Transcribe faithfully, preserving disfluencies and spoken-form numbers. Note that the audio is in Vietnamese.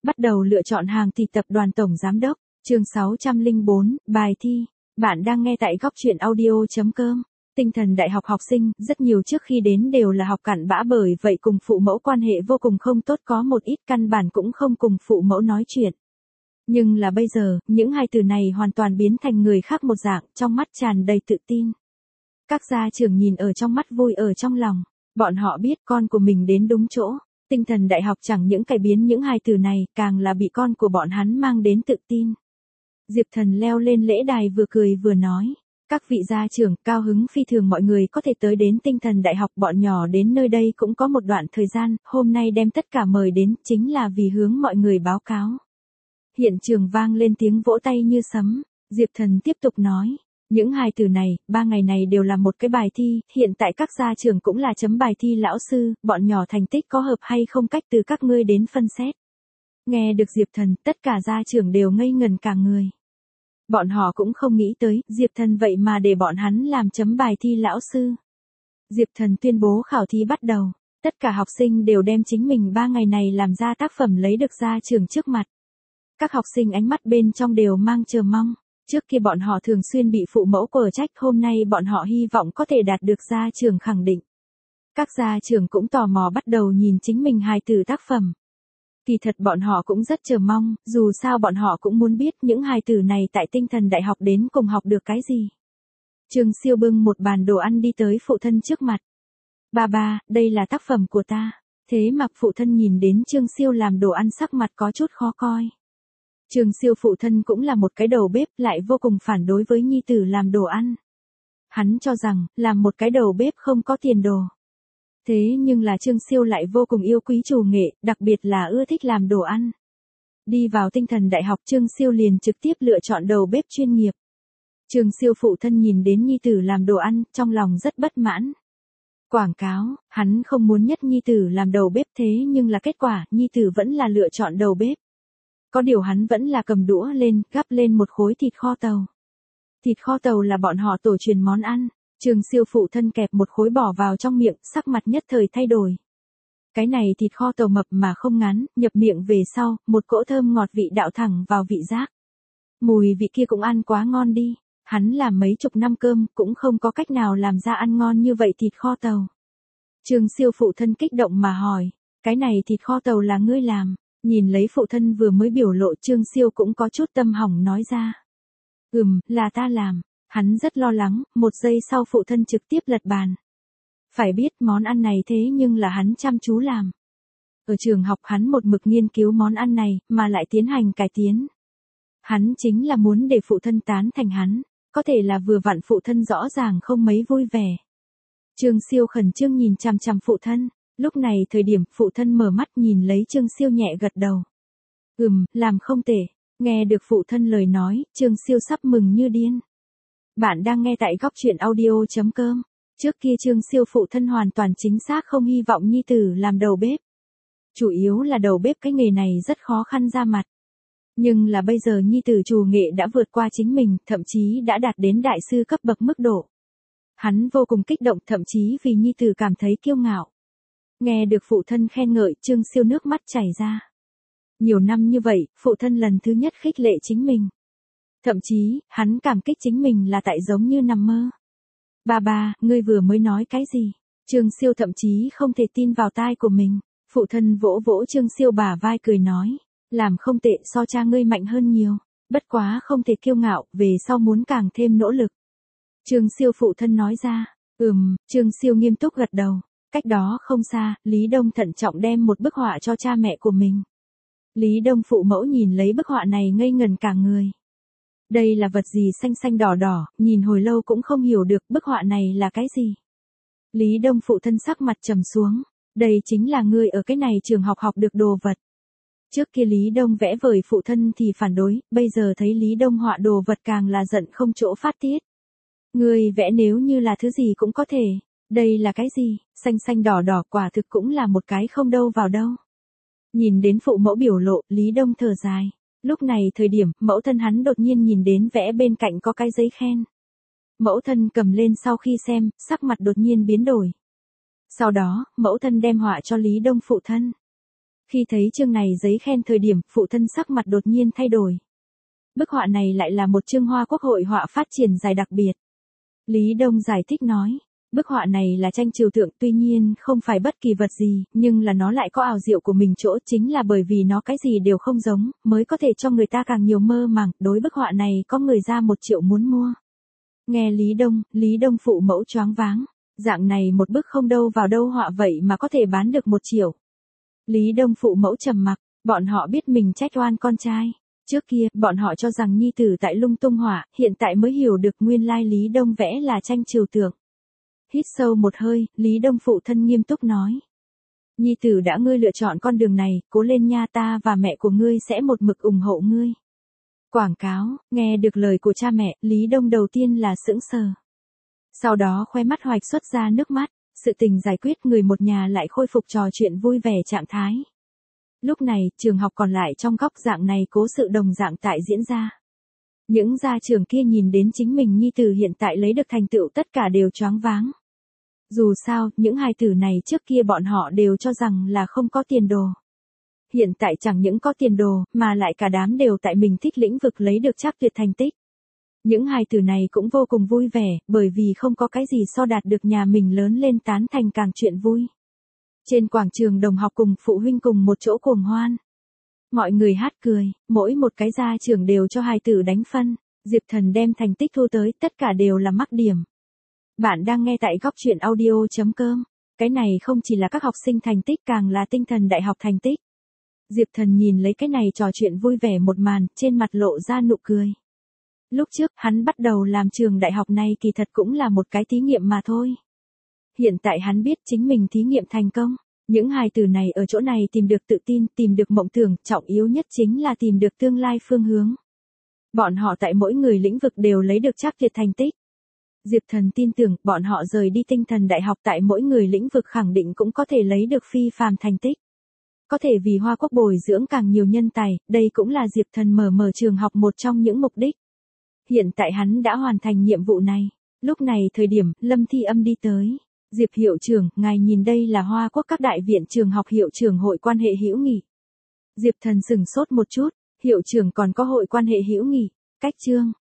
Bắt đầu lựa chọn hàng thì tập đoàn tổng giám đốc, chương sáu trăm lẻ bốn, bài thi. Bạn đang nghe tại góc truyện audio chấm com. Tinh thần đại học học sinh, rất nhiều trước khi đến đều là học cặn bã, bởi vậy cùng phụ mẫu quan hệ vô cùng không tốt, có một ít căn bản cũng không cùng phụ mẫu nói chuyện. Nhưng là bây giờ, những hai từ này hoàn toàn biến thành người khác một dạng, trong mắt tràn đầy tự tin. Các gia trưởng nhìn ở trong mắt, vui ở trong lòng. Bọn họ biết con của mình đến đúng chỗ. Tinh thần đại học chẳng những cải biến những hai từ này, càng là bị con của bọn hắn mang đến tự tin. Diệp Thần leo lên lễ đài vừa cười vừa nói. Các vị gia trưởng, cao hứng phi thường mọi người có thể tới đến tinh thần đại học, bọn nhỏ đến nơi đây cũng có một đoạn thời gian, hôm nay đem tất cả mời đến, chính là vì hướng mọi người báo cáo. Hiện trường vang lên tiếng vỗ tay như sấm, Diệp Thần tiếp tục nói. Những hai từ này, ba ngày này đều là một cái bài thi, hiện tại các gia trưởng cũng là chấm bài thi lão sư, bọn nhỏ thành tích có hợp hay không cách từ các ngươi đến phân xét. Nghe được Diệp Thần, tất cả gia trưởng đều ngây ngần cả người. Bọn họ cũng không nghĩ tới, Diệp Thần vậy mà để bọn hắn làm chấm bài thi lão sư. Diệp Thần tuyên bố khảo thí bắt đầu, tất cả học sinh đều đem chính mình ba ngày này làm ra tác phẩm lấy được gia trưởng trước mặt. Các học sinh ánh mắt bên trong đều mang chờ mong. Trước kia bọn họ thường xuyên bị phụ mẫu quở trách, hôm nay bọn họ hy vọng có thể đạt được gia trưởng khẳng định. Các gia trưởng cũng tò mò bắt đầu nhìn chính mình hài tử tác phẩm. Kỳ thật bọn họ cũng rất chờ mong, dù sao bọn họ cũng muốn biết những hài tử này tại tinh thần đại học đến cùng học được cái gì. Trương Siêu bưng một bàn đồ ăn đi tới phụ thân trước mặt. Ba ba, đây là tác phẩm của ta. Thế mà phụ thân nhìn đến Trương Siêu làm đồ ăn sắc mặt có chút khó coi. Trương Siêu phụ thân cũng là một cái đầu bếp, lại vô cùng phản đối với nhi tử làm đồ ăn. Hắn cho rằng, làm một cái đầu bếp không có tiền đồ. Thế nhưng là Trương Siêu lại vô cùng yêu quý chủ nghệ, đặc biệt là ưa thích làm đồ ăn. Đi vào tinh thần đại học, Trương Siêu liền trực tiếp lựa chọn đầu bếp chuyên nghiệp. Trương Siêu phụ thân nhìn đến nhi tử làm đồ ăn, trong lòng rất bất mãn. Quảng cáo, hắn không muốn nhất nhi tử làm đầu bếp, thế nhưng là kết quả, nhi tử vẫn là lựa chọn đầu bếp. Có điều hắn vẫn là cầm đũa lên, gắp lên một khối thịt kho tàu. Thịt kho tàu là bọn họ tổ truyền món ăn. Trương Siêu phụ thân kẹp một khối bỏ vào trong miệng, sắc mặt nhất thời thay đổi. Cái này thịt kho tàu mập mà không ngắn, nhập miệng về sau, một cỗ thơm ngọt vị đạo thẳng vào vị giác. Mùi vị kia cũng ăn quá ngon đi. Hắn làm mấy chục năm cơm, cũng không có cách nào làm ra ăn ngon như vậy thịt kho tàu. Trương Siêu phụ thân kích động mà hỏi, cái này thịt kho tàu là ngươi làm? Nhìn lấy phụ thân vừa mới biểu lộ, Trương Siêu cũng có chút tâm hỏng nói ra. Ừm, là ta làm. Hắn rất lo lắng, một giây sau phụ thân trực tiếp lật bàn. Phải biết món ăn này thế nhưng là hắn chăm chú làm. Ở trường học hắn một mực nghiên cứu món ăn này, mà lại tiến hành cải tiến. Hắn chính là muốn để phụ thân tán thành hắn, có thể là vừa vặn phụ thân rõ ràng không mấy vui vẻ. Trương Siêu khẩn trương nhìn chằm chằm phụ thân. Lúc này thời điểm phụ thân mở mắt nhìn lấy Trương Siêu nhẹ gật đầu. Ừm, làm không tệ. Nghe được phụ thân lời nói, Trương Siêu sắp mừng như điên. Bạn đang nghe tại góc truyện audio chấm com. Trước kia Trương Siêu phụ thân hoàn toàn chính xác không hy vọng nhi tử làm đầu bếp. Chủ yếu là đầu bếp cái nghề này rất khó khăn ra mặt. Nhưng là bây giờ nhi tử chủ nghệ đã vượt qua chính mình, thậm chí đã đạt đến đại sư cấp bậc mức độ. Hắn vô cùng kích động, thậm chí vì nhi tử cảm thấy kiêu ngạo. Nghe được phụ thân khen ngợi, Trương Siêu nước mắt chảy ra. Nhiều năm như vậy, phụ thân lần thứ nhất khích lệ chính mình. Thậm chí, hắn cảm kích chính mình là tại giống như nằm mơ. Ba ba, ngươi vừa mới nói cái gì? Trương Siêu thậm chí không thể tin vào tai của mình. Phụ thân vỗ vỗ Trương Siêu bả vai cười nói. Làm không tệ, so cha ngươi mạnh hơn nhiều. Bất quá không thể kiêu ngạo, về sau muốn càng thêm nỗ lực. Trương Siêu phụ thân nói ra. Ừm, Trương Siêu nghiêm túc gật đầu. Cách đó không xa, Lý Đông thận trọng đem một bức họa cho cha mẹ của mình. Lý Đông phụ mẫu nhìn lấy bức họa này ngây ngần cả người. Đây là vật gì xanh xanh đỏ đỏ, nhìn hồi lâu cũng không hiểu được bức họa này là cái gì. Lý Đông phụ thân sắc mặt trầm xuống. Đây chính là ngươi ở cái này trường học học được đồ vật. Trước kia Lý Đông vẽ vời phụ thân thì phản đối, bây giờ thấy Lý Đông họa đồ vật càng là giận không chỗ phát tiết. Ngươi vẽ nếu như là thứ gì cũng có thể. Đây là cái gì, xanh xanh đỏ đỏ quả thực cũng là một cái không đâu vào đâu. Nhìn đến phụ mẫu biểu lộ, Lý Đông thở dài. Lúc này thời điểm, mẫu thân hắn đột nhiên nhìn đến vẽ bên cạnh có cái giấy khen. Mẫu thân cầm lên sau khi xem, sắc mặt đột nhiên biến đổi. Sau đó, mẫu thân đem họa cho Lý Đông phụ thân. Khi thấy chương này giấy khen thời điểm, phụ thân sắc mặt đột nhiên thay đổi. Bức họa này lại là một chương Hoa Quốc hội họa phát triển dài đặc biệt. Lý Đông giải thích nói, bức họa này là tranh trừu tượng, tuy nhiên không phải bất kỳ vật gì, nhưng là nó lại có ảo diệu của mình, chỗ chính là bởi vì nó cái gì đều không giống, mới có thể cho người ta càng nhiều mơ màng. Đối bức họa này có người ra một triệu muốn mua. Nghe Lý Đông, Lý Đông phụ mẫu choáng váng. Dạng này một bức không đâu vào đâu họa vậy mà có thể bán được một triệu. Lý Đông phụ mẫu trầm mặc, bọn họ biết mình trách oan con trai. Trước kia, bọn họ cho rằng nhi tử tại lung tung họa, hiện tại mới hiểu được nguyên lai Lý Đông vẽ là tranh trừu tượng. Hít sâu một hơi, Lý Đông phụ thân nghiêm túc nói. Nhi tử đã ngươi lựa chọn con đường này, cố lên nha, ta và mẹ của ngươi sẽ một mực ủng hộ ngươi. Quảng cáo, nghe được lời của cha mẹ, Lý Đông đầu tiên là sững sờ. Sau đó khoe mắt hoạch xuất ra nước mắt, sự tình giải quyết, người một nhà lại khôi phục trò chuyện vui vẻ trạng thái. Lúc này, trường học còn lại trong góc dạng này cố sự đồng dạng tại diễn ra. Những gia trưởng kia nhìn đến chính mình nhi tử hiện tại lấy được thành tựu tất cả đều choáng váng. Dù sao, những hài tử này trước kia bọn họ đều cho rằng là không có tiền đồ. Hiện tại chẳng những có tiền đồ, mà lại cả đám đều tại mình thích lĩnh vực lấy được chắc tuyệt thành tích. Những hài tử này cũng vô cùng vui vẻ, bởi vì không có cái gì so đạt được nhà mình lớn lên tán thành càng chuyện vui. Trên quảng trường đồng học cùng phụ huynh cùng một chỗ cuồng hoan. Mọi người hát cười, mỗi một cái gia trưởng đều cho hài tử đánh phân. Diệp Thần đem thành tích thu tới, tất cả đều là mắc điểm. Bạn đang nghe tại góc truyện audio chấm com. Cái này không chỉ là các học sinh thành tích, càng là tinh thần đại học thành tích. Diệp Thần nhìn lấy cái này trò chuyện vui vẻ một màn, trên mặt lộ ra nụ cười. Lúc trước, hắn bắt đầu làm trường đại học này kỳ thật cũng là một cái thí nghiệm mà thôi. Hiện tại hắn biết chính mình thí nghiệm thành công. Những hài tử này ở chỗ này tìm được tự tin, tìm được mộng tưởng, trọng yếu nhất chính là tìm được tương lai phương hướng. Bọn họ tại mỗi người lĩnh vực đều lấy được chắc tuyệt thành tích. Diệp Thần tin tưởng, bọn họ rời đi tinh thần đại học tại mỗi người lĩnh vực khẳng định cũng có thể lấy được phi phàm thành tích. Có thể vì Hoa Quốc bồi dưỡng càng nhiều nhân tài, đây cũng là Diệp Thần mở mở trường học một trong những mục đích. Hiện tại hắn đã hoàn thành nhiệm vụ này. Lúc này thời điểm, Lâm Thi Âm đi tới. Diệp hiệu trưởng, ngài nhìn đây là Hoa Quốc các đại viện trường học hiệu trưởng hội quan hệ hữu nghị. Diệp Thần sửng sốt một chút, hiệu trưởng còn có hội quan hệ hữu nghị, cách chương.